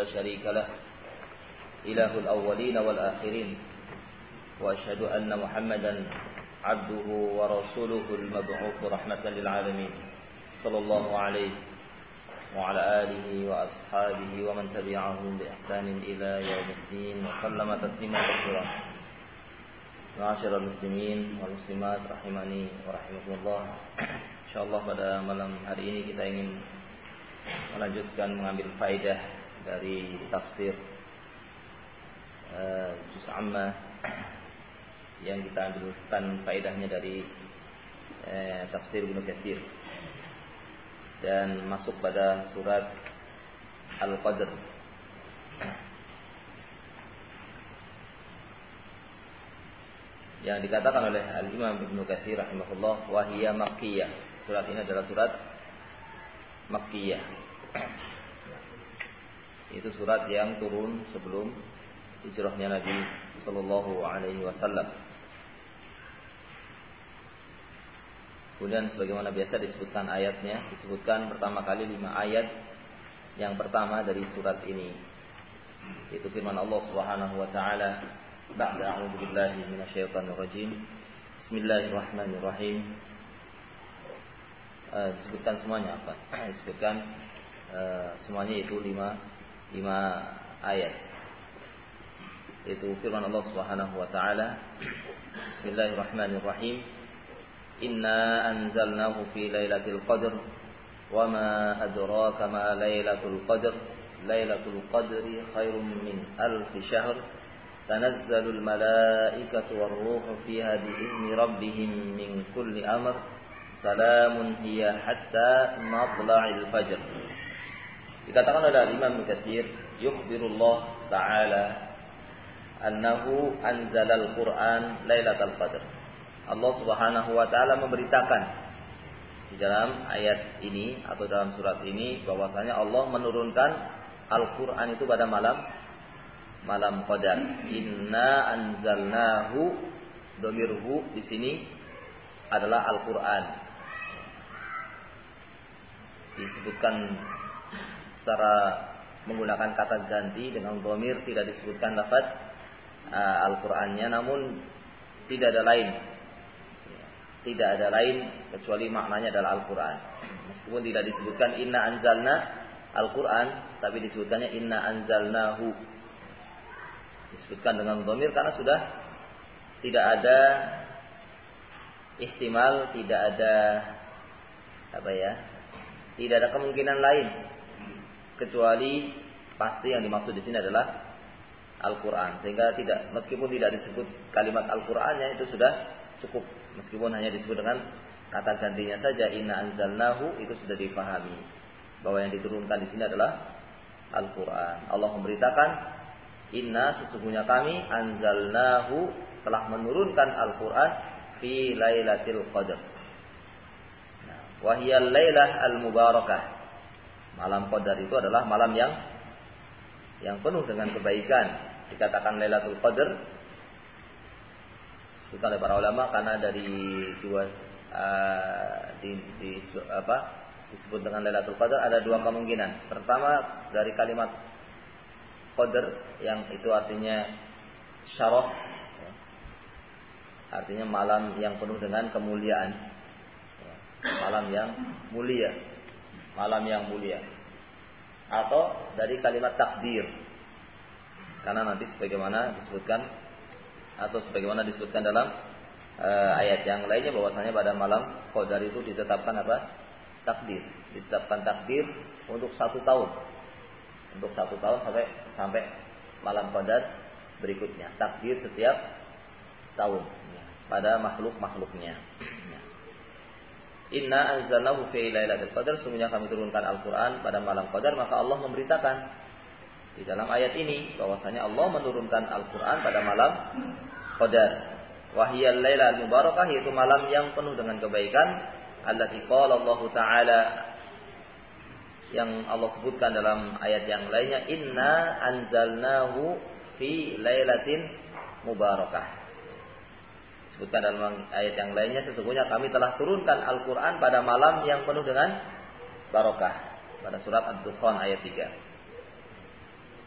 لا شريك له إله الأولين والآخرين وأشهد أن محمدا عبده ورسوله المبعوث رحمة للعالمين صلى الله عليه وعلى آله وأصحابه ومن تبعهم بإحسان إلى يوم الدين وسلم تسليما كثيرا. Ma'asyiral muslimin wal muslimat rahimani wa rahimakumullah. Insyaallah pada malam hari ini kita ingin melanjutkan mengambil faedah dari tafsir juz amma yang kita ambilkan faedahnya dari tafsir Ibnu Katsir dan masuk pada surat Al-Qadr. Yang dikatakan oleh Al-Imam Ibnu Katsir rahimahullah wa hiya makkiyah. Surat ini adalah surat makkiyah. Itu surat yang turun sebelum hijrahnya Nabi sallallahu alaihi wasallam. Kemudian sebagaimana biasa disebutkan ayatnya, disebutkan pertama kali 5 ayat yang pertama dari surat ini. Itu firman Allah Subhanahu wa taala, ba'da a'udzu billahi minasyaitonir rajim. Bismillahirrahmanirrahim. Disebutkan semuanya apa? Disebutkan semuanya itu 5 ayat. Itu firman Allah Subhanahu wa taala, Bismillahirrahmanirrahim. Inna anzalnahu fi lailatul qadr wa ma adraka ma lailatul qadr. Lailatul qadri khairum min alf syahr. Tanazzalul malaikatu war-ruhu fiha bi'izni rabbihim min kulli amr. Salamun hiya hatta matla'il fajr. Dikatakan oleh Imam Katsir, yukhbirullah ta'ala annahu anzalal Qur'an lailatul qadr. Allah Subhanahu wa taala memberitakan di dalam ayat ini atau dalam surat ini bahwasanya Allah menurunkan Al-Qur'an itu pada malam Qadar. Inna anzalnahu, dhamirhu di sini adalah Al-Qur'an. Disebutkan secara menggunakan kata ganti dengan dhamir, tidak disebutkan lafaz Al-Qur'annya, namun tidak ada lain kecuali maknanya adalah Al-Quran. Meskipun tidak disebutkan inna anzalna Al-Quran, tapi disebutkannya inna anzalnahu. Disebutkan dengan dhamir karena sudah tidak ada ihtimal, tidak ada kemungkinan lain kecuali pasti yang dimaksud di sini adalah Al-Quran. Sehingga meskipun tidak disebut kalimat Al-Qurannya itu sudah cukup. Meskipun hanya disebut dengan kata gantinya saja inna anzalnahu, itu sudah dipahami bahwa yang diturunkan di sini adalah Al-Quran. Allah memberitakan inna, sesungguhnya kami anzalnahu, telah menurunkan Al-Quran fi lailatul qadr. Wa hiya lailah al-mubarakah. Malam Qadar itu adalah malam yang penuh dengan kebaikan. Dikatakan Lailatul Qadr disebutkan oleh para ulama karena dari disebut dengan Lailatul Qadr ada 2 kemungkinan. Pertama, dari kalimat Qadr yang itu artinya syaraf, artinya malam yang penuh dengan kemuliaan, malam yang mulia, atau dari kalimat takdir, karena nanti sebagaimana disebutkan dalam ayat yang lainnya bahwasanya pada malam Qadar itu ditetapkan takdir, ditetapkan takdir untuk 1 tahun, sampai malam Qadar berikutnya, takdir setiap tahun pada makhluknya. Inna anzalnahu fi lailatul qadr, sesungguhnya kami turunkan Al-Quran pada malam Qadar. Maka Allah memberitakan di dalam ayat ini bahwasanya Allah menurunkan Al-Quran pada malam Qadar. Wahiyal lailal mubarakah, yaitu malam yang penuh dengan kebaikan. Allati qala Allah Ta'ala, yang Allah sebutkan dalam ayat yang lainnya, inna anzalnahu fi lailatin mubarakah. Disebutkan dalam ayat yang lainnya, sesungguhnya kami telah turunkan Al-Quran pada malam yang penuh dengan barokah. Pada surat Ad-Dukhan ayat 3.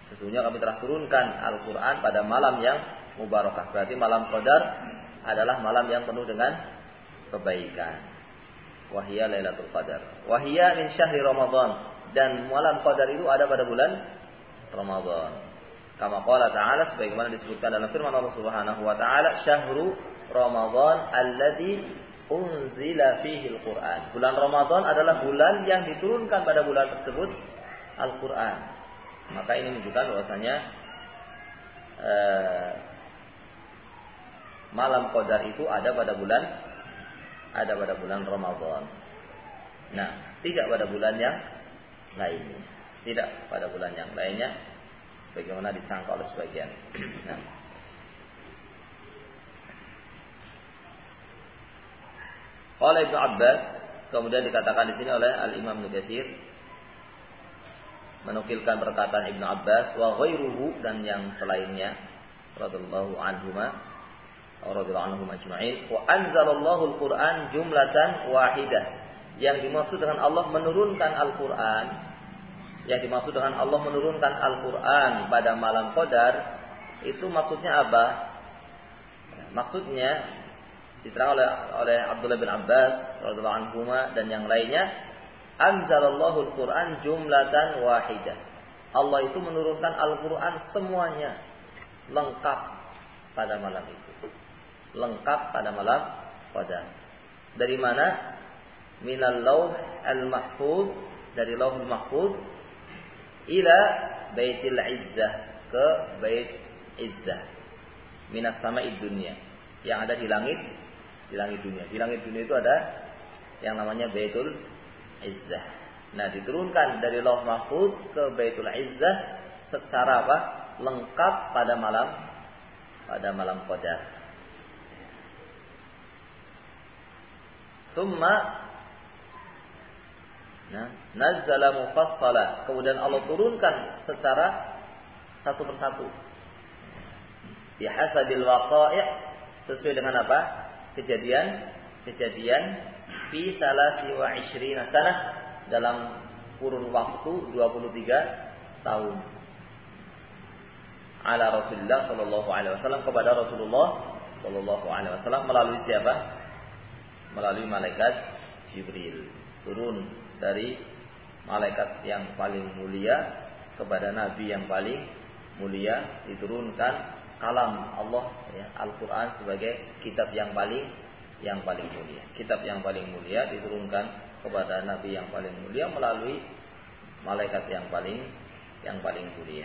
Sesungguhnya kami telah turunkan Al-Quran pada malam yang mubarakah. Berarti malam Qadar adalah malam yang penuh dengan kebaikan. Wahia Lailatul Qadar. Wahia min syahri Ramadan. Dan malam Qadar itu ada pada bulan Ramadan. Kama qala ta'ala, sebagaimana disebutkan dalam firman Allah Subhanahu wa taala, syahru Ramadan alladzi unzila fihi al-Qur'an. Bulan Ramadan adalah bulan yang diturunkan pada bulan tersebut Al-Qur'an. Maka ini menunjukkan bahwasanya malam Qadar itu ada pada bulan Ramadan. Nah, tidak pada bulan yang lainnya. Tidak pada bulan yang lainnya sebagaimana disangka oleh sebagian. Nah. Oleh Ibnu Abbas, kemudian dikatakan di sini oleh Al-Imam Ibnu Katsir menukilkan perkataan Ibnu Abbas wa ghairuhu, dan yang selainnya radhiyallahu anhuma ajma'in, wa anzalallahu al-Qur'an jumlatan wahidah. Yang dimaksud dengan Allah menurunkan Al-Qur'an, Al-Qur'an pada malam Qadar, itu maksudnya apa? Maksudnya diterang oleh Abdullah bin Abbas radhiyallahu anhuma dan yang lainnya, anzalallahu al-Qur'an jumlatan wahidah. Allah itu menurunkan Al-Qur'an semuanya lengkap pada malam itu. Lengkap pada malam Qadar. Dari mana? Minal lauh al-mahfuz, dari lauhul mahfuz, ila baitil izzah, ke bait izzah, minas sama'id dunya, yang ada di langit dunia. Di langit dunia itu ada yang namanya baitul izzah. Nah, diturunkan dari lauh mahfuz ke baitul izzah secara apa? Lengkap pada malam Qadar. Thumma nazzala mufassala, kemudian Allah turunkan secara satu persatu. Bihasabil waqa'i', sesuai dengan apa? Kejadian fi 23 sanah, dalam kurun waktu 23 tahun. Ala Rasulullah sallallahu alaihi wasallam, kepada Rasulullah sallallahu alaihi wasallam, melalui siapa? Melalui malaikat Jibril. Turun dari malaikat yang paling mulia kepada nabi yang paling mulia, diturunkan kalam Allah, ya, Al-Qur'an sebagai kitab yang paling mulia. Kitab yang paling mulia diturunkan kepada nabi yang paling mulia melalui malaikat yang paling mulia.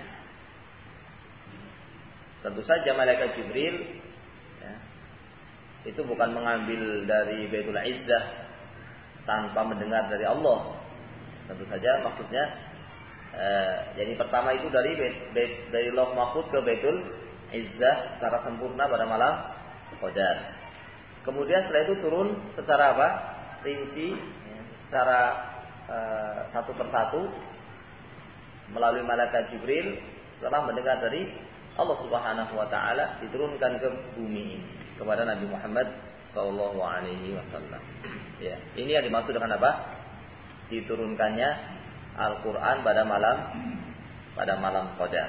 Tentu saja malaikat Jibril, ya, itu bukan mengambil dari Baitul Izzah tanpa mendengar dari Allah. Tentu saja maksudnya jadi pertama itu dari Lauh Mahfuz ke Baitul Izzah secara sempurna pada malam Qadar. Kemudian setelah itu turun secara apa? Rinci, ya, secara satu persatu melalui malaikat Jibril. Setelah mendengar dari Allah Subhanahu wa taala, diturunkan ke bumi ini kepada Nabi Muhammad sallallahu alaihi wasallam. Ya, ini yang dimaksud dengan apa? Diturunkannya Al-Qur'an pada malam Qadar.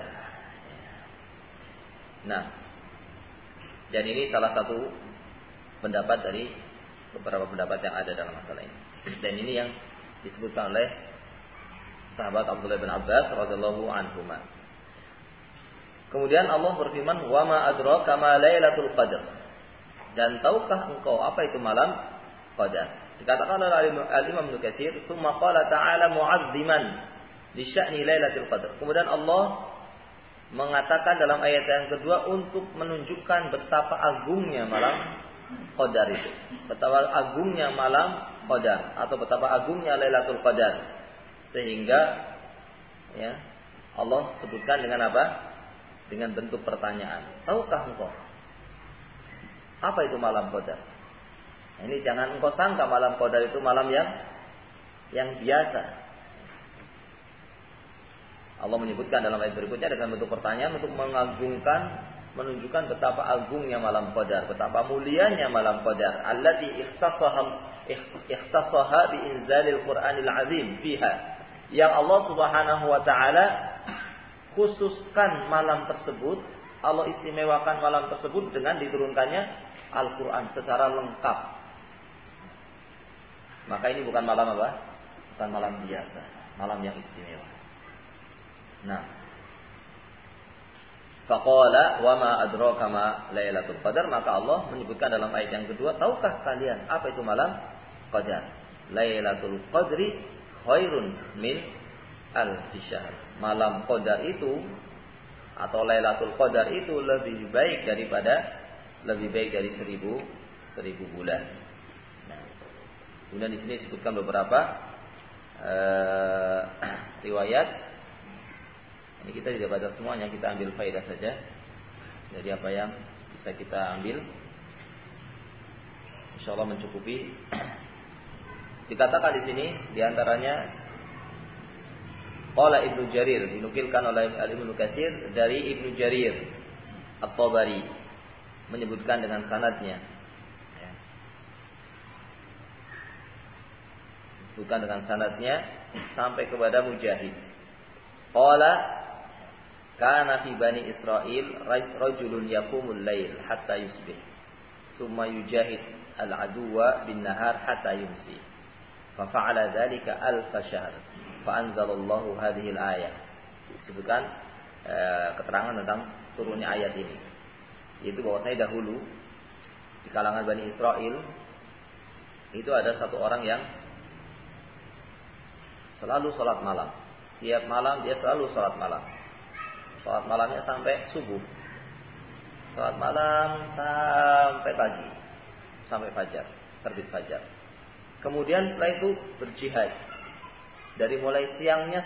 Nah, dan ini salah satu pendapat dari beberapa pendapat yang ada dalam masalah ini. Dan ini yang disebutkan oleh sahabat Abdullah bin Abbas radhiyallahu anhuma. Kemudian Allah berfirman, "Wa ma adraka ma lailatul qadar." Dan tahukah engkau apa itu malam Qadar? Dikatakan oleh Al-Imam Ibnu Katsir, "Tsumma qala ta'ala mu'azziman li sya'ni lailatul qadar." Kemudian Allah mengatakan dalam ayat yang kedua untuk menunjukkan betapa agungnya malam Qadar itu. Betapa agungnya malam Qadar atau betapa agungnya Lailatul Qadar. Sehingga ya, Allah sebutkan dengan apa? Dengan bentuk pertanyaan. Tahukah engkau apa itu malam Qadar? Nah, ini jangan engkau sangka malam Qadar itu malam yang biasa. Allah menyebutkan dalam ayat berikutnya dengan bentuk pertanyaan untuk mengagungkan, menunjukkan betapa agungnya malam Qadar, betapa mulianya malam Qadar. Allati ikhtassaha bi inzalil Qur'anil azim fiha. Yang Allah Subhanahu wa taala khususkan malam tersebut, Allah istimewakan malam tersebut dengan diturunkannya Al-Quran secara lengkap. Maka ini bukan malam apa? Bukan malam biasa, malam yang istimewa. Nah, faqala wa ma adraka ma lailatul qadar, maka Allah menyebutkan dalam ayat yang kedua, tahukah kalian apa itu malam qadar? Lailatul qadri khairun min alfi syahr. Malam qadar itu atau Lailatul Qadar itu lebih baik dari 1000 bulan. Nah, kemudian di sini disebutkan beberapa riwayat. Ini kita tidak baca semuanya, kita ambil faedah saja. Jadi apa yang bisa kita ambil, insyaallah mencukupi. Dikatakan di sini diantaranya qala Ibnu Jarir, dinukilkan oleh Ibnu Katsir dari Ibnu Jarir At-Tabari, menyebutkan dengan sanadnya. Disebutkan dengan sanadnya sampai kepada Mujahid. Qala kana fi bani Israil rajulun yaqumul lail hatta yusbih, summa yujahid al-aduwa bin nahar hatta yumsi. Fa fa'ala dzalika alf syahr. Fa anzalallahu hadhil ayah. Disebutkan keterangan tentang turunnya ayat ini. Yaitu bahwasanya dahulu di kalangan Bani Israel itu ada satu orang yang selalu sholat malam. Setiap malam dia selalu sholat malam. Sholat malamnya sampai subuh. Sholat malam sampai pagi, sampai fajar, terbit fajar. Kemudian setelah itu berjihad dari mulai siangnya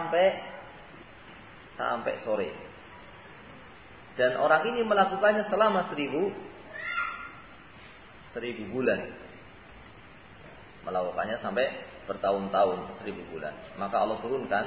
sampai sore. Dan orang ini melakukannya selama 1000 bulan. Melakukannya sampai bertahun-tahun, 1000 bulan. Maka Allah turunkan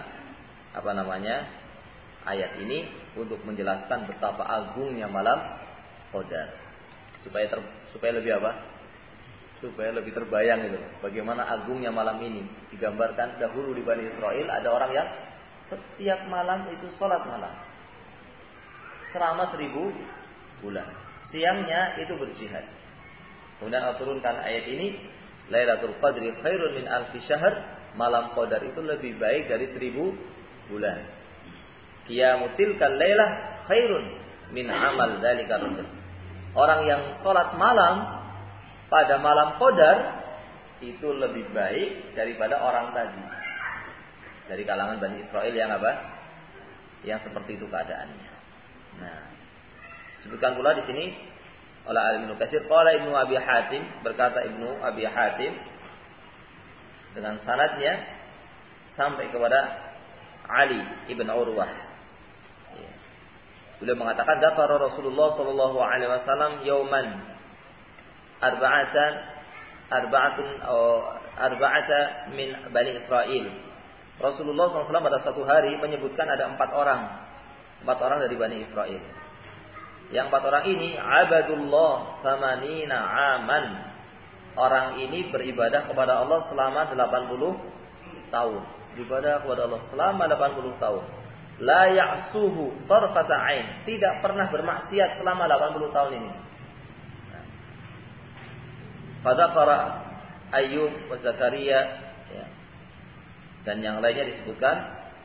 ayat ini untuk menjelaskan betapa agungnya malam Qadar. Supaya lebih apa? Supaya lebih terbayang gitu. Bagaimana agungnya malam ini. Digambarkan dahulu di Bani Israel ada orang yang setiap malam itu sholat malam selama 1000 bulan. Siangnya itu berjihad. Kemudian Allah turunkan ayat ini, Lailatul Qadri khairun min alfi syahr. Malam Qadar itu lebih baik dari 1000 bulan. Qiyamutil kal lailah khairun min amal dzalika rajul. Orang yang sholat malam pada malam Qadar itu lebih baik daripada orang tadi dari kalangan Bani Israel yang apa? Yang seperti itu keadaannya. Nah, sebutkan pula di sini oleh Ibnu Katsir, qala Ibnu Abi Hatim, berkata Ibnu Abi Hatim dengan sanadnya sampai kepada Ali ibn Urwah. Beliau mengatakan, dzakara Rasulullah sallallahu alaihi wasallam yauman arba'ata min Bani Israel. Rasulullah SAW pada satu hari menyebutkan ada 4 orang dari Bani Israel. Yang 4 orang ini abadullah thamanina aman. Orang ini beribadah kepada Allah selama 80 tahun. Beribadah kepada Allah selama 80 tahun. La ya'suhu tarfata ain. Tidak pernah bermaksiat selama 80 tahun ini. Fadzakara Ayyub wa Zakaria, ya. Dan yang lainnya disebutkan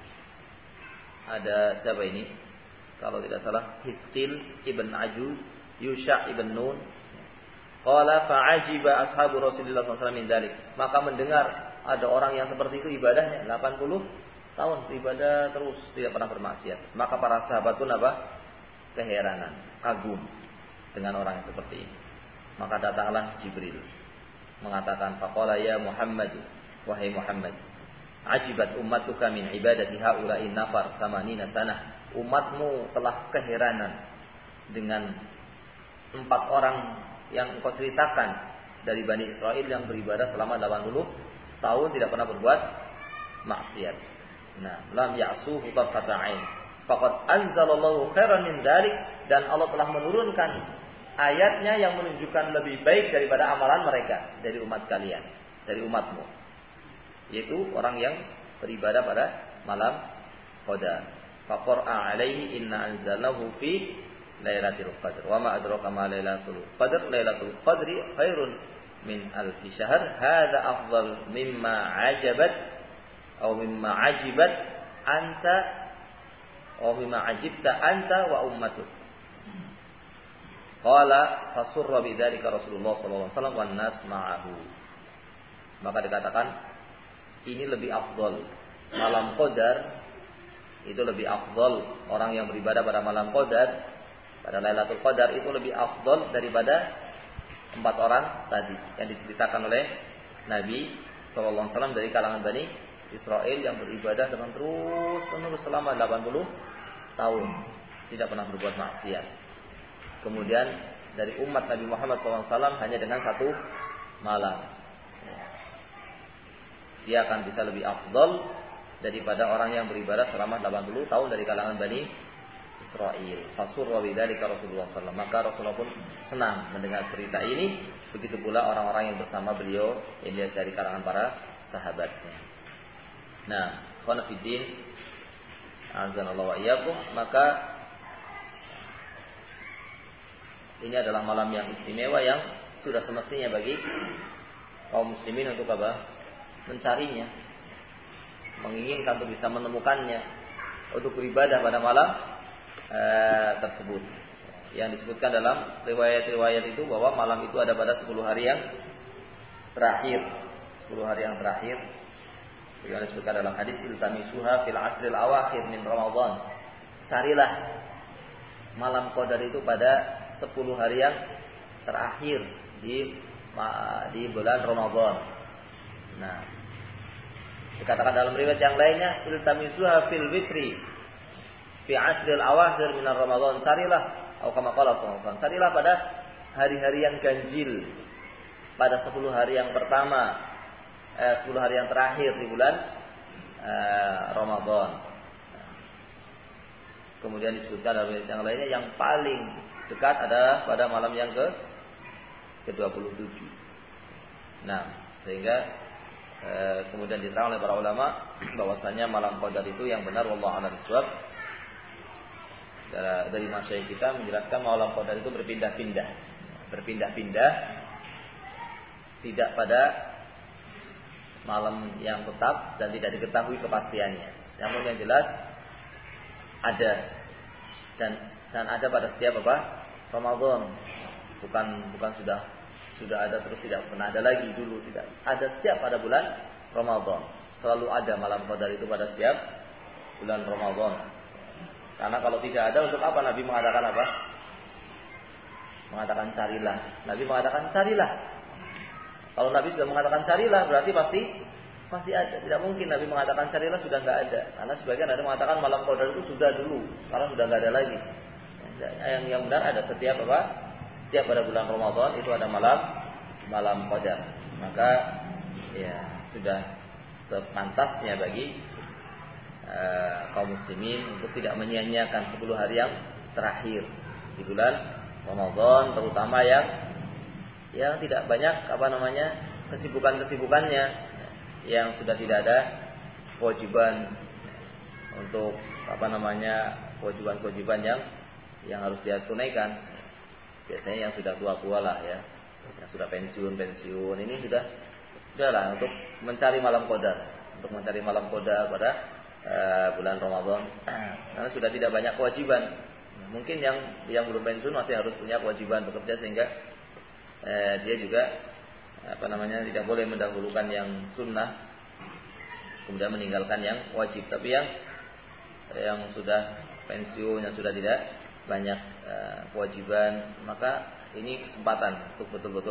ada siapa ini? Kalau tidak salah Hiskil ibn Ajuz, Yusha ibn Nun. Qala fa'ajiba ashabu Rasulullah SAW min dzalik. Maka mendengar ada orang yang seperti itu ibadahnya 80 tahun ibadah terus tidak pernah bermaksiat. Maka para sahabat pun keheranan, kagum dengan orang yang seperti ini. Maka datanglah Jibril mengatakan, faqala ya Muhammad, wahai Muhammad, ajibat ummatuka min ibadati haula'i nafar 80 sanah. Umatmu telah keheranan dengan 4 orang yang engkau ceritakan dari Bani Israel yang beribadah selama 80 tahun tidak pernah berbuat maksiat. Nah, lam ya'suhu tarfata ain. Faqad anzalallahu khairan min dzalik, dan Allah telah menurunkan ayatnya yang menunjukkan lebih baik daripada amalan mereka dari umat kalian, dari umatmu, yaitu orang yang beribadah pada malam Qadar. faqra'a 'alaihi inna anzalnahu fi lailatul qadr. Wa ma adraka ma lailatul qadr. Lailatul qadri khairun min alfi syahr. Hadza afdal mimma ajabat atau mimma ajibat anta atau mimma ajibta anta wa ummatuk. Qala fasurra bidzalika Rasulullah sallallahu alaihi wasallam wan nas ma'ahu. Maka dikatakan ini lebih afdal. Malam Qadar itu lebih afdal. Orang yang beribadah pada malam Qadar, pada Lailatul Qadar itu lebih afdal daripada 4 orang tadi yang diceritakan oleh Nabi sallallahu alaihi wasallam dari kalangan Bani Israel yang beribadah dengan terus-menerus selama 80 tahun, tidak pernah berbuat maksiat. Kemudian dari umat Nabi Muhammad SAW hanya dengan 1 malam, dia akan bisa lebih afdal daripada orang yang beribadah selama 80 tahun dari kalangan Bani Israel. Fasurra bidzalika Rasulullah SAW. Maka Rasulullah pun senang mendengar cerita ini. Begitu pula orang-orang yang bersama beliau yang dari kalangan para sahabatnya. Nah, khana fiddin azanallahu wa iyyakum, maka ini adalah malam yang istimewa yang sudah semestinya bagi kaum muslimin untuk apa? Mencarinya, menginginkan untuk bisa menemukannya, untuk beribadah pada malam tersebut. Yang disebutkan dalam riwayat-riwayat itu bahwa malam itu ada pada 10 hari yang terakhir. 10 hari yang terakhir. Yang disebutkan dalam hadis iltamisuha fil asril awakhir min Ramadan. Carilah malam Qadar itu pada 10 hari yang terakhir di bulan Ramadan. Nah, dikatakan dalam riwayat yang lainnya iltamisuha fil witri fi asril awakhir min Ramadan. Carilah atau kama qala sallallahu alaihi wasallam, carilah pada hari-hari yang ganjil, pada 10 hari yang pertama, 10 hari yang terakhir di bulan Ramadan. Kemudian disebutkan dalam yang lainnya yang paling dekat adalah pada malam yang ke-27. Nah, sehingga kemudian diterang oleh para ulama bahwasanya malam Qadar itu yang benar wallahu a'lam bishawab. Dari masyayikh kita menjelaskan malam Qadar itu berpindah-pindah, tidak pada malam yang tetap dan tidak diketahui kepastiannya. Namun yang jelas ada dan ada pada setiap Ramadan. Bukan sudah ada terus tidak pernah ada lagi dulu, tidak. Ada setiap pada bulan Ramadan. Selalu ada malam Qadar itu pada setiap bulan Ramadan. Karena kalau tidak ada, untuk apa Nabi mengatakan apa? Mengatakan carilah. Nabi mengatakan carilah. Kalau Nabi sudah mengatakan carilah, berarti pasti ada. Tidak mungkin Nabi mengatakan carilah sudah enggak ada. Karena sebagian ada mengatakan malam Qadar itu sudah dulu, sekarang sudah enggak ada lagi. Yang benar ada setiap pada bulan Ramadan itu ada malam Qadar. Maka ya sudah sepantasnya bagi kaum muslimin untuk tidak menyia-nyiakan 10 hari yang terakhir di bulan Ramadan, terutama yang tidak banyak kesibukannya, yang sudah tidak ada kewajiban untuk kewajiban yang harus dia tunaikan. Biasanya yang sudah tua-tua lah ya, yang sudah pensiun ini sudahlah untuk mencari malam Qadar, pada bulan Ramadan, karena sudah tidak banyak kewajiban. Mungkin yang belum pensiun masih harus punya kewajiban bekerja, sehingga dia juga tidak boleh mendahulukan yang sunnah kemudian meninggalkan yang wajib. Tapi yang sudah pensiun, yang sudah tidak banyak kewajiban, maka ini kesempatan untuk betul-betul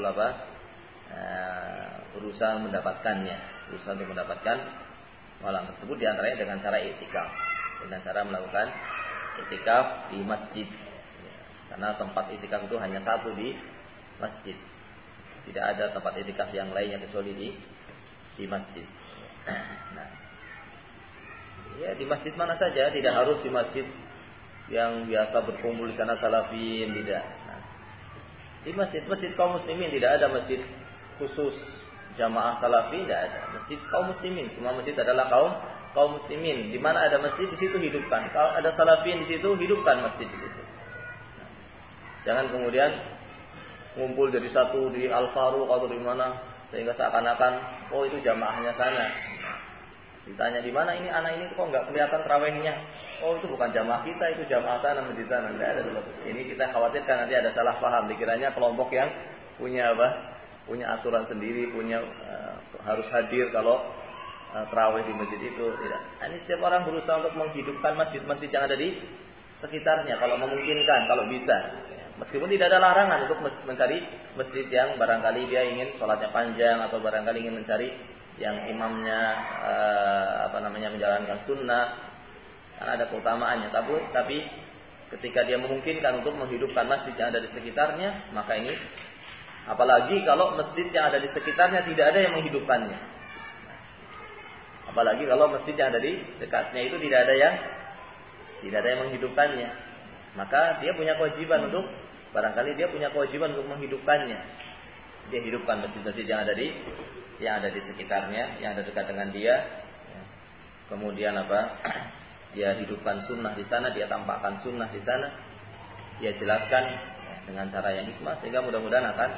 berusaha untuk mendapatkan malam tersebut, diantaranya dengan cara i'tikaf, dengan cara melakukan i'tikaf di masjid, karena tempat i'tikaf itu hanya satu di masjid, tidak ada tempat i'tikaf yang lainnya kecuali di masjid. Nah, ya di masjid mana saja, tidak harus di masjid yang biasa berkumpul di sana salafin, tidak. Nah, di masjid kaum muslimin tidak ada masjid khusus jamaah salafi, tidak ada. Masjid kaum muslimin, semua masjid adalah kaum muslimin. Di mana ada masjid di situ hidupkan. Kalau ada salafiyin di situ hidupkan masjid di situ. Jangan kemudian ngumpul jadi satu di Al-Faruq atau di mana sehingga seakan-akan oh itu jamaahnya sana. Ditanya di mana ini anak ini kok nggak kelihatan tarawihnya? Oh itu bukan jamaah kita, itu jamaah sana di sana. Nggak ada dulu. Ini kita khawatirkan nanti ada salah paham. Dikiranya kelompok yang punya apa? Punya aturan sendiri, punya harus hadir kalau tarawih di masjid itu. Tidak. Ini setiap orang berusaha untuk menghidupkan masjid-masjid yang ada di sekitarnya kalau memungkinkan, kalau bisa. Meskipun tidak ada larangan untuk mencari masjid yang barangkali dia ingin sholatnya panjang atau barangkali ingin mencari yang imamnya menjalankan sunnah, kan ada keutamaannya. Tapi ketika dia memungkinkan untuk menghidupkan masjid yang ada di sekitarnya, maka ini apalagi kalau masjid yang ada di sekitarnya tidak ada yang menghidupkannya. Apalagi kalau masjid yang ada di dekatnya itu tidak ada yang menghidupkannya, maka dia punya kewajiban untuk menghidupkannya. Dia hidupkan masjid-masjid yang ada di sekitarnya, yang ada dekat dengan dia. Kemudian dia hidupkan sunnah di sana, dia tampakkan sunnah di sana, dia jelaskan dengan cara yang hikmah sehingga mudah-mudahan akan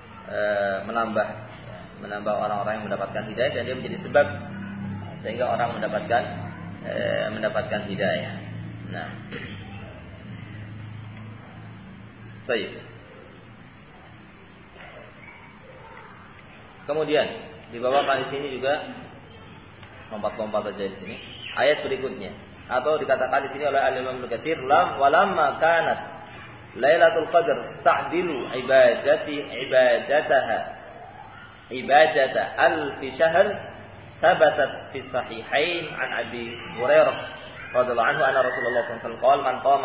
menambah orang-orang yang mendapatkan hidayah dan dia menjadi sebab sehingga orang mendapatkan hidayah. Nah, baik. Kemudian dibawakan di sini juga lompat-lompat saja di sini ayat berikutnya atau dikatakan di sini oleh Al-Imam Ibnu Katsir walamma kanat Lailatul Qadar ta'dilu ibadata alfi syahr thabatat fi sahihain an Abi Hurairah radhiyallahu anhu anna Rasulullah sallallahu alaihi wasallam qala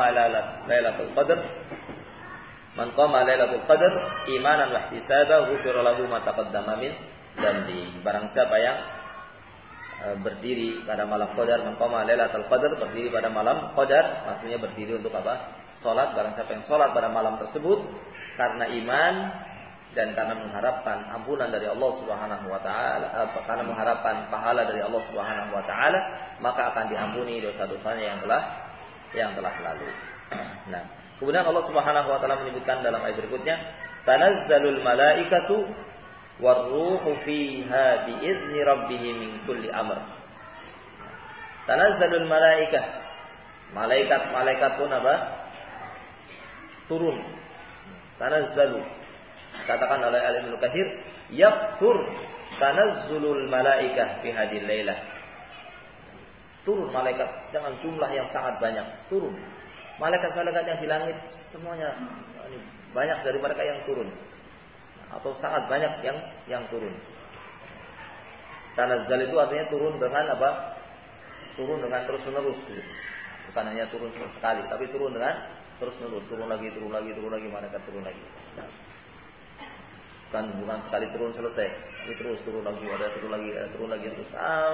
man qama Lailatul Qadar imanan wa ihtisaban ghufira lahu ma taqaddama min dzambi. Barang siapa yang berdiri pada malam Qadar, man qama Lailatul Qadar, berdiri pada malam Qadar, maksudnya berdiri untuk apa? Salat. Barang siapa yang salat pada malam tersebut karena iman dan karena mengharapkan ampunan dari Allah Subhanahu wa taala, karena mengharapkan pahala dari Allah Subhanahu wa taala, maka akan diampuni dosa-dosanya yang telah lalu. Nah, kemudian Allah Subhanahu wa taala menyebutkan dalam ayat berikutnya, tanazzalul malaikatu warruhu fiha biizni rabbihim min kulli amr. Tanazzalul malaikah. Malaikat pun apa? Turun. Tanazzalu. Katakan oleh Al-Imam Ibnu Katsir, yakthur tanazzulul malaikah fi hadhil lailah. Turun malaikat, jangan jumlah yang sangat banyak, turun. Malaikat-malaikat yang di langit semuanya banyak dari mereka yang turun atau sangat banyak yang turun. Tanazzal itu artinya turun dengan apa? Turun dengan terus-menerus. Bukan hanya turun sekali, tapi turun dengan terus-menerus. Turun lagi, malaikat turun lagi. Nah, bukan sekali turun selesai. Ini terus turun lagi, ada turun lagi terus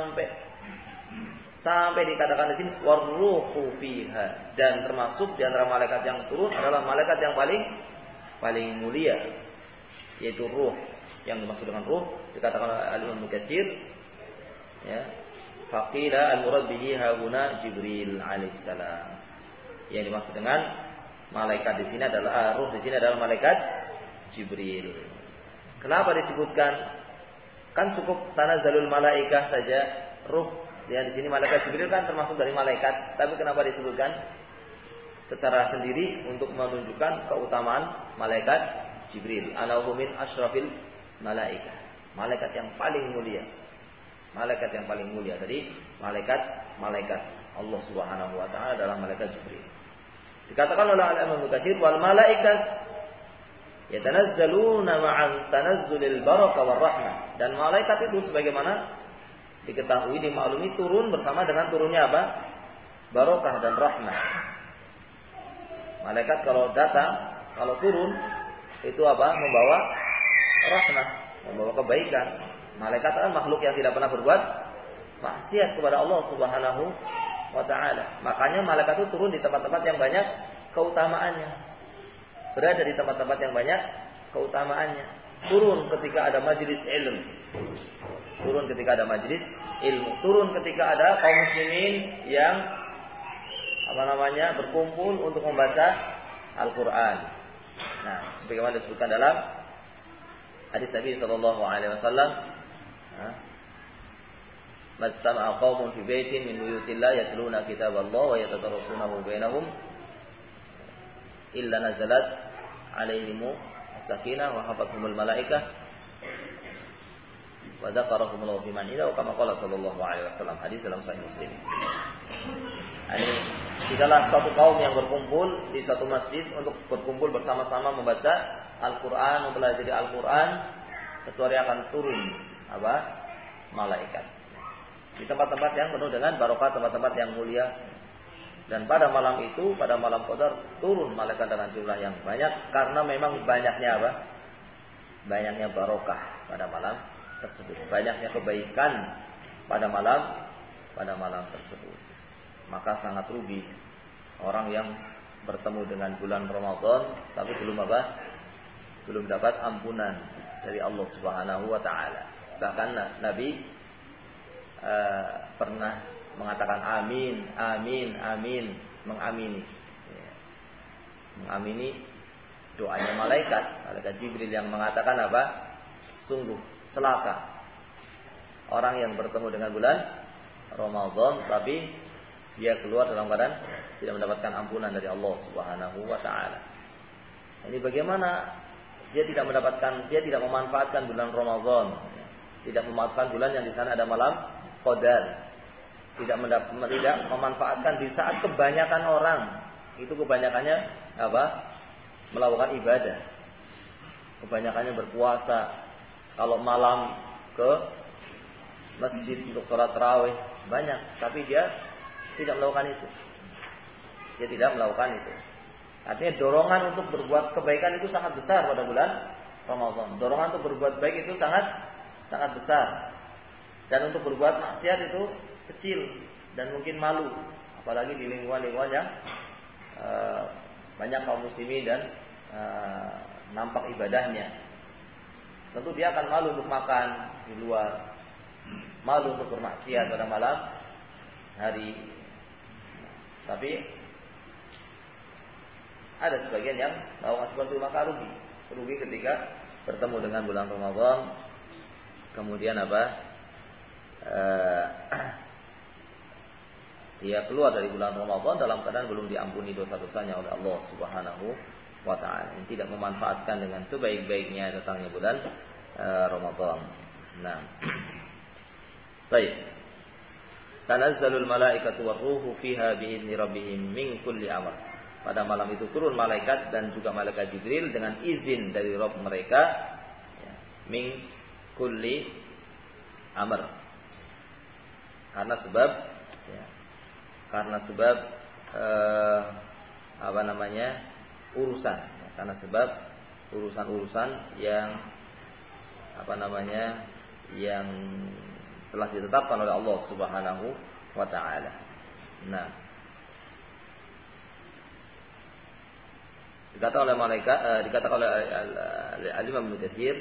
sampai dikatakan di sini warruhu fiha, dan termasuk di antara malaikat yang turun adalah malaikat yang paling mulia, yaitu ruh. Yang dimaksud dengan ruh dikatakan oleh Al-Imam Ibnu Katsir, ya, faqila al-murad bihi hauna Jibril alaihissalam. Yang dimaksud dengan malaikat di sini adalah ruh, di sini adalah malaikat Jibril. Kenapa disebutkan? Kan cukup tanazzalul malaikah saja, ruh. Ya, di sini malaikat Jibril kan termasuk dari malaikat, tapi kenapa disebutkan secara sendiri untuk menunjukkan keutamaan malaikat Jibril? Anahu min asyrafil malaikah. Malaikat yang paling mulia. Malaikat yang paling mulia. Jadi malaikat Allah Subhanahu wa taala adalah malaikat Jibril. Dikatakan oleh Al-Imam Ibnu Katsir wal malaikat yatanazzaluna ma'an tanazzulil barakah war rahmah. Dan malaikat itu sebagaimana diketahui, dimaklumi, turun bersama dengan turunnya apa? Barokah dan rahmah. Malaikat kalau datang, kalau turun itu apa? Membawa rahmah, membawa kebaikan. Malaikat adalah makhluk yang tidak pernah berbuat maksiat kepada Allah Subhanahu wa taala. Makanya malaikat itu turun di tempat-tempat yang banyak keutamaannya. Berada di tempat-tempat yang banyak keutamaannya. Turun ketika ada majelis ilmu. Turun ketika ada majelis ilmu. Turun ketika ada kaum muslimin yang berkumpul untuk membaca Al-Quran. Nah, sebagaimana disebutkan dalam hadis Nabi sallallahu alaihi wasallam, "Mastama'a qaumun fi baitin min buyutillah yatluna kitaballah wa yatadarasunahu bainahum illa nazalat alaihimu as-sakinah wa hafathumul malaikah wa dzakarahumullahu fi man indahu kama qala sallallahu alaihi wasallam." Hadis dalam Sahih Muslim. Ini tidaklah suatu kaum yang berkumpul di suatu masjid untuk berkumpul bersama-sama membaca Al-Quran, mempelajari Al-Quran, kecuali akan turun malaikat di tempat-tempat yang penuh dengan barokah, tempat-tempat yang mulia. Dan pada malam itu, pada malam Qadar, turun malaikat dengan jumlah yang banyak, karena memang banyaknya banyaknya barokah pada malam tersebut, banyaknya kebaikan pada malam tersebut. Maka sangat rugi orang yang bertemu dengan bulan Ramadan tapi belum dapat ampunan dari Allah Subhanahu wa taala. Bahkan Nabi pernah mengatakan amin, amin, amin, mengamini. Mengamini doanya malaikat Jibril yang mengatakan sungguh celaka orang yang bertemu dengan bulan Ramadan tapi dia keluar dalam keadaan tidak mendapatkan ampunan dari Allah Subhanahu wa taala. Ini bagaimana dia tidak memanfaatkan bulan Ramadan, tidak memanfaatkan bulan yang di sana ada malam Qadar, tidak memanfaatkan di saat kebanyakan orang itu kebanyakannya melakukan ibadah, kebanyakannya berpuasa. Kalau malam ke masjid untuk sholat tarawih banyak, tapi dia tidak melakukan itu. Dia tidak melakukan itu. Artinya dorongan untuk berbuat kebaikan itu sangat besar pada bulan Ramadan. Dorongan untuk berbuat baik itu sangat besar. Dan untuk berbuat maksiat itu kecil dan mungkin malu, apalagi di lingkungan-lingkungan yang banyak kaum muslimin dan nampak ibadahnya. Tentu dia akan malu untuk makan di luar, malu untuk bermaksiat pada malam hari. Tapi ada sebagian yang melakukan seperti itu, maka rugi ketika bertemu dengan bulan Ramadan, kemudian dia keluar dari bulan Ramadan dalam keadaan belum diampuni dosa-dosanya oleh Allah Subhanahu wa taala. Yang tidak memanfaatkan dengan sebaik-baiknya datangnya bulan Ramadan. Nah. Baik. Tanazzalul malaikatu warruhu fiha bi'izni rabbihim min kulli amr. Pada malam itu turun malaikat dan juga malaikat Jibril dengan izin dari Rabb mereka, min kulli amr. Karena sebab urusan, karena sebab urusan-urusan yang yang telah ditetapkan oleh Allah Subhanahu wa taala. Nah, dikatakan oleh Al-Imam Ibnu Katsir,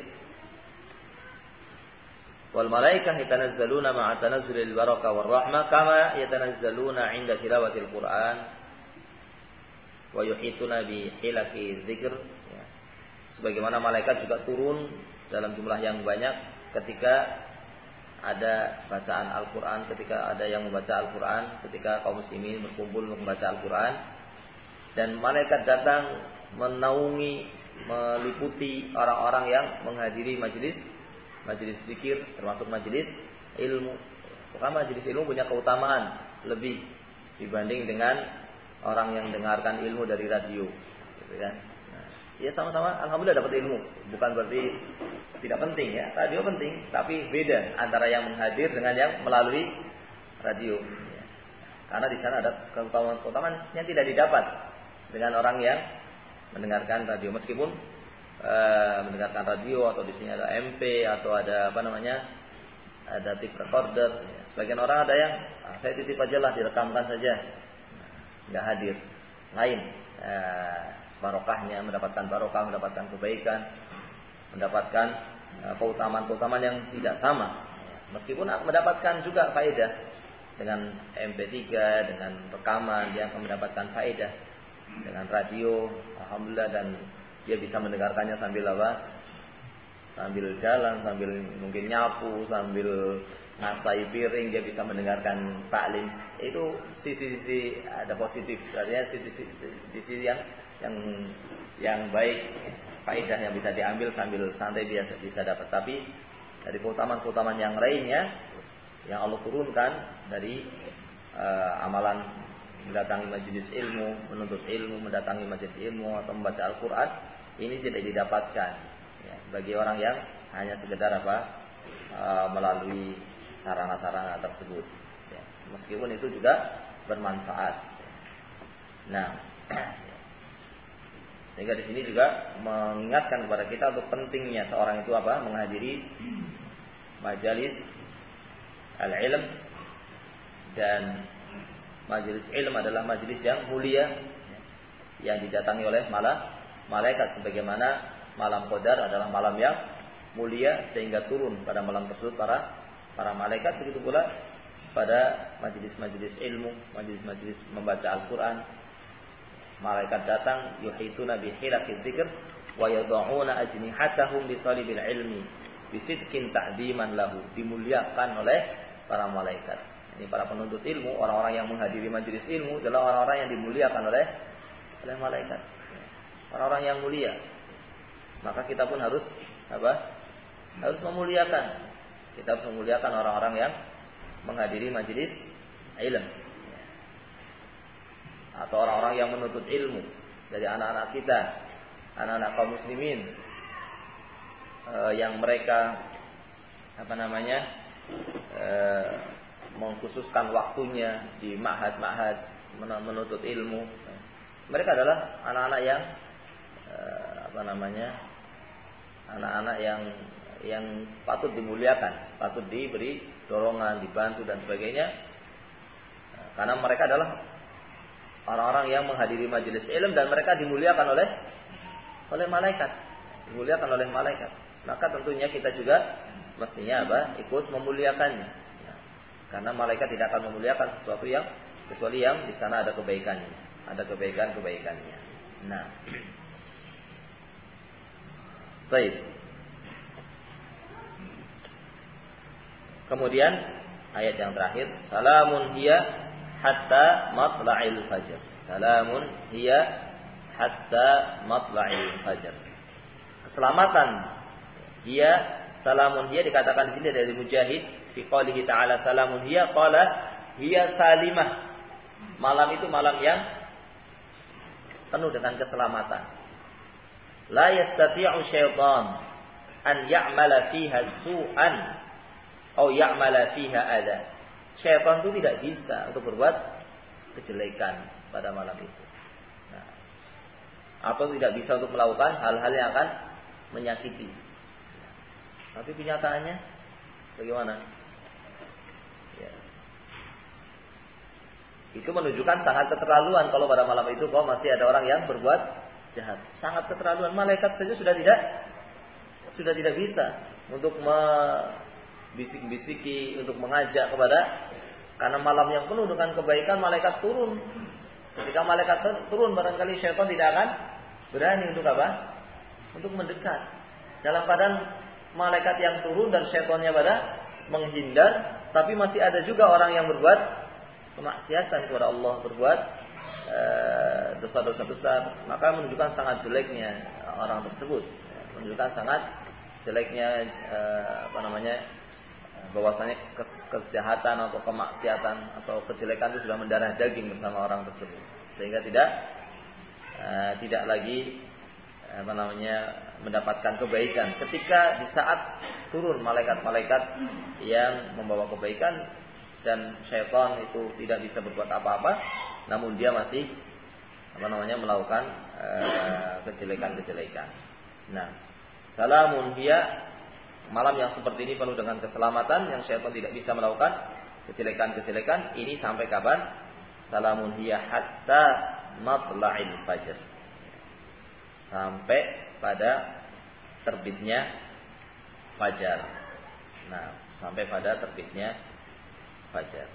wal malaikah yatanazzaluna ma'a tanazzulil barakah war rahmah kama yatanazzaluna 'inda tilawatil Qur'an wa yuhituna bi hilaki dzikr. Sebagaimana malaikat juga turun dalam jumlah yang banyak ketika ada bacaan Al-Quran, ketika ada yang membaca Al-Quran, ketika kaum muslimin berkumpul untuk membaca Al-Quran, dan malaikat datang menaungi, meliputi orang-orang yang menghadiri majelis zikir, termasuk majelis ilmu. Karena majelis ilmu punya keutamaan lebih dibanding dengan orang yang dengarkan ilmu dari radio, gitu kan? Ya sama-sama alhamdulillah dapat ilmu. Bukan berarti tidak penting ya. Radio penting, tapi beda antara yang menghadir dengan yang melalui radio. Ya. Karena di sana ada keutamaan yang tidak didapat dengan orang yang mendengarkan radio. Meskipun mendengarkan radio atau di sini ada MP atau ada ada tape recorder. Ya. Sebagian orang ada yang saya titip aja lah, direkamkan saja, nggak hadir. Lain. Barokahnya, mendapatkan barokah, mendapatkan kebaikan, mendapatkan keutamaan-keutamaan yang tidak sama. Meskipun mendapatkan juga faedah dengan MP3, dengan rekaman dia akan mendapatkan faedah. Dengan radio, alhamdulillah, dan dia bisa mendengarkannya sambil apa? Sambil jalan, sambil mungkin nyapu, sambil ngasai piring, dia bisa mendengarkan taklim. Itu sisi-sisi ada positif, artinya sisi yang baik, faedah yang bisa diambil sambil santai dia bisa dapat. Tapi dari keutamaan-keutamaan yang lainnya yang Allah turunkan dari amalan mendatangi majelis ilmu, menuntut ilmu, mendatangi majelis ilmu atau membaca Al-Quran, ini tidak didapatkan ya, bagi orang yang hanya sekedar melalui sarana-sarana tersebut ya. Meskipun itu juga bermanfaat. Nah, sehingga di sini juga mengingatkan kepada kita untuk pentingnya seorang itu menghadiri majelis al-ilm, dan majelis ilm adalah majelis yang mulia yang didatangi oleh malaikat, sebagaimana malam Qadar adalah malam yang mulia sehingga turun pada malam tersebut para malaikat. Begitu pula pada majelis-majelis ilmu, majelis-majelis membaca Al-Qur'an, malaikat datang yuhituna bi hilaqid dzikr wa yad'una ajnihatahum li talibil ilmi bisidqin ta'dziman lahu, dimuliakan oleh para malaikat. Ini para penuntut ilmu, orang-orang yang menghadiri majelis ilmu adalah orang-orang yang dimuliakan oleh malaikat. Orang-orang yang mulia. Maka kita pun harus harus memuliakan. Kita harus memuliakan orang-orang yang menghadiri majelis ilmu. Atau orang-orang yang menuntut ilmu dari anak-anak kita, anak-anak kaum muslimin yang mereka mengkhususkan waktunya di ma'had-ma'had menuntut ilmu. Mereka adalah anak-anak yang anak-anak yang patut dimuliakan, patut diberi dorongan, dibantu dan sebagainya. Karena mereka adalah orang-orang yang menghadiri majelis ilmu dan mereka dimuliakan oleh malaikat, dimuliakan oleh malaikat. Maka tentunya kita juga mestinya ikut memuliakannya. Karena malaikat tidak akan memuliakan sesuatu yang kecuali yang di sana ada kebaikannya, ada kebaikan-kebaikannya. Nah, baik. Kemudian ayat yang terakhir, salamun hiya hatta matla'il fajr. Salamun hiya hatta matla'il fajr. Keselamatan hiya, salamun hiya dikatakan di sini dari Mujahid fi qoulihi ta'ala salamun hiya, qala hiya salimah. Malam itu malam yang penuh dengan keselamatan. La yastati'u syaitan an ya'mala fiha su'an atau ya'mala fiha adza. Syaitan itu tidak bisa untuk berbuat kejelekan pada malam itu. Nah, atau tidak bisa untuk melakukan hal-hal yang akan menyakiti. Tapi kenyataannya bagaimana? Ya. Itu menunjukkan sangat keterlaluan kalau pada malam itu kok masih ada orang yang berbuat jahat. Sangat keterlaluan. Malaikat saja sudah tidak bisa untuk bisik-bisiki, untuk mengajak karena malam yang penuh dengan kebaikan, malaikat turun. Ketika malaikat turun, barangkali syaitan tidak akan berani untuk untuk mendekat. Dalam keadaan malaikat yang turun dan syaitannya menghindar, tapi masih ada juga orang yang berbuat kemaksiatan kepada Allah, berbuat dosa-dosa besar. Maka menunjukkan sangat jeleknya orang tersebut, menunjukkan sangat jeleknya bahwasanya kejahatan atau kemaksiatan atau kejelekan itu sudah mendarah daging bersama orang tersebut, sehingga tidak lagi mendapatkan kebaikan ketika di saat turun malaikat-malaikat yang membawa kebaikan dan syaitan itu tidak bisa berbuat apa-apa, namun dia masih melakukan kejelekan-kejelekan. Nah, salamun hiya, malam yang seperti ini penuh dengan keselamatan yang syaitan tidak bisa melakukan kejelekan-kejelekan ini sampai kapan? Salamun hiya hatta matla'il fajr. Sampai pada terbitnya fajar. Nah, sampai pada terbitnya fajar.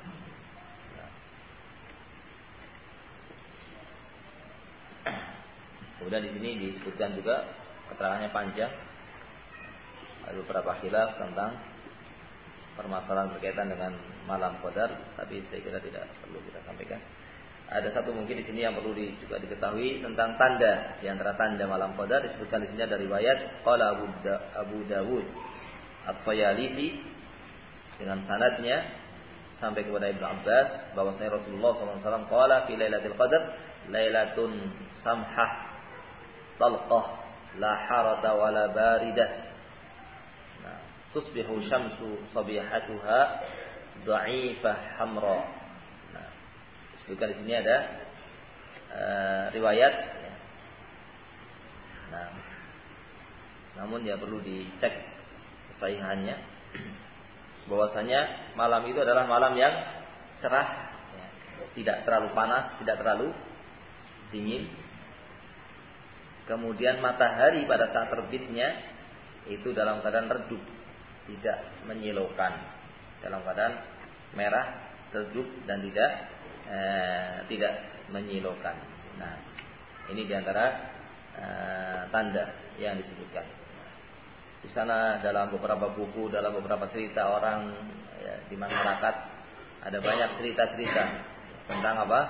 Kemudian di sini disebutkan juga keterangannya panjang, ada beberapa khilaf tentang permasalahan berkaitan dengan malam qadar, tapi saya kira tidak perlu kita sampaikan. Ada satu mungkin di sini yang perlu juga diketahui tentang tanda. Di antara tanda malam qadar disebutkan di sini ada riwayat qala Abu Dawud At-Tayalisi dengan sanadnya sampai kepada Ibnu Abbas bahwasanya Rasulullah SAW qala fi lailatul qadar lailatun samhah talqah la harata wala baridah. Nah, tusbihu syamsu sabihatuha dha'ifah hamra. Nah, disebutkan di sini ada riwayat. Nah, namun ya perlu dicek kesahihannya. Bahwasanya malam itu adalah malam yang cerah, ya, tidak terlalu panas, tidak terlalu dingin. Kemudian matahari pada saat terbitnya itu dalam keadaan redup, tidak menyilaukan, dalam keadaan merah, redup dan tidak menyilaukan. Nah, ini diantara tanda yang disebutkan. Di sana dalam beberapa buku, dalam beberapa cerita orang ya, di masyarakat ada banyak cerita-cerita tentang apa?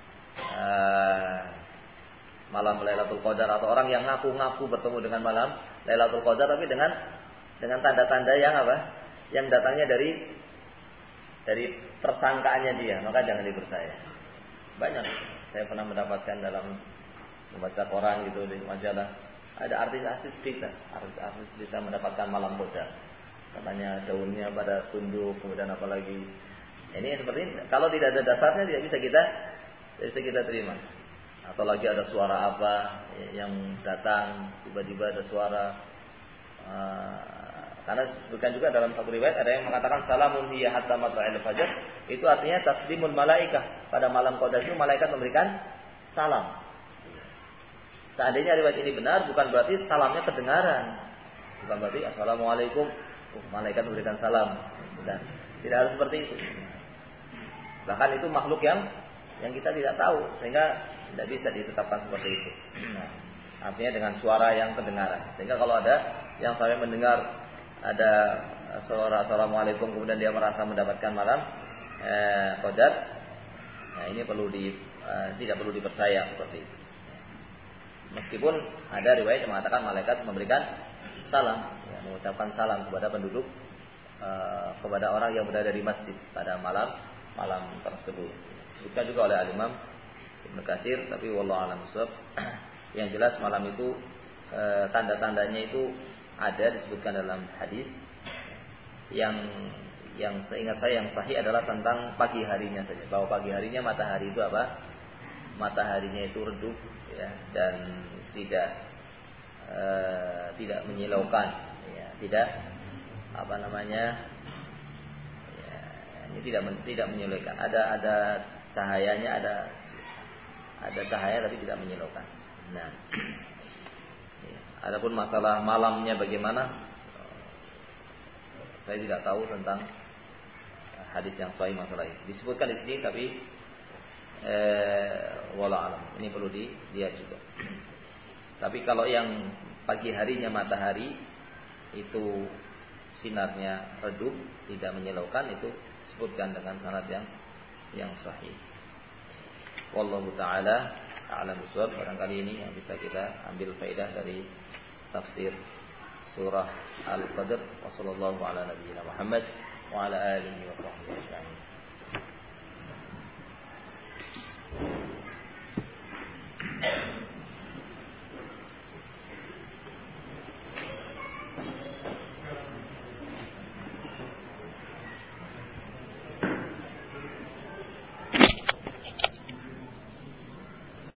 Malam Lailatul Qadar atau orang yang ngaku-ngaku bertemu dengan malam Lailatul Qadar tapi dengan tanda-tanda yang apa? Yang datangnya dari persangkaannya dia, maka jangan dipercaya. Banyak saya pernah mendapatkan dalam membaca koran gitu di majalah, ada artis-artis cerita mendapatkan malam qadar. Katanya daunnya pada tunduk, kemudian apalagi. Ini seperti ini. Kalau tidak ada dasarnya tidak bisa kita terima. Atau lagi ada suara apa yang datang, tiba-tiba ada suara. Karena bukan juga dalam satu riwayat ada yang mengatakan salamun hiya hatta matla'il fajar, itu artinya taslimul malaikah. Pada malam qadar itu malaikat memberikan salam. Seandainya riwayat ini benar, bukan berarti salamnya kedengaran. Bukan berarti assalamualaikum, malaikat memberikan salam. Dan tidak harus seperti itu. Bahkan itu makhluk yang kita tidak tahu, sehingga tidak bisa ditetapkan seperti itu. Artinya dengan suara yang kedengaran. Sehingga kalau ada yang sampai mendengar ada suara assalamualaikum kemudian dia merasa mendapatkan malam qadar, nah ini tidak perlu dipercaya seperti itu. Meskipun ada riwayat yang mengatakan malaikat memberikan salam, ya, mengucapkan salam kepada penduduk, kepada orang yang berada di masjid pada malam tersebut. Disebutkan juga oleh Al-Imam Ibnu Katsir, tapi wallahu a'lam bishawab. Yang jelas malam itu tanda-tandanya itu ada disebutkan dalam hadis. Yang seingat saya yang sahih adalah tentang pagi harinya saja. Bahwa pagi harinya matahari itu apa? Mataharinya itu redup, ya, dan tidak menyilaukan, ya, tidak apa namanya? Ya, ini tidak menyilaukan. Ada cahayanya, ada cahaya tapi tidak menyilaukan. Nah, ya. Adapun masalah malamnya bagaimana, saya tidak tahu tentang hadis yang sahih masalah ini. Disebutkan di sini tapi wallahu alam. Ini perlu dilihat juga. Tapi kalau yang pagi harinya matahari itu sinarnya redup, tidak menyilaukan, itu disebutkan dengan sanad yang sahih. Wallahu taala a'lam bishawab. Barangkali ini yang bisa kita ambil faedah dari tafsir surah Al-Qadr. Wassallallahu ala nabiyyina Muhammad wa ala alihi wa sahbihi ajma'in.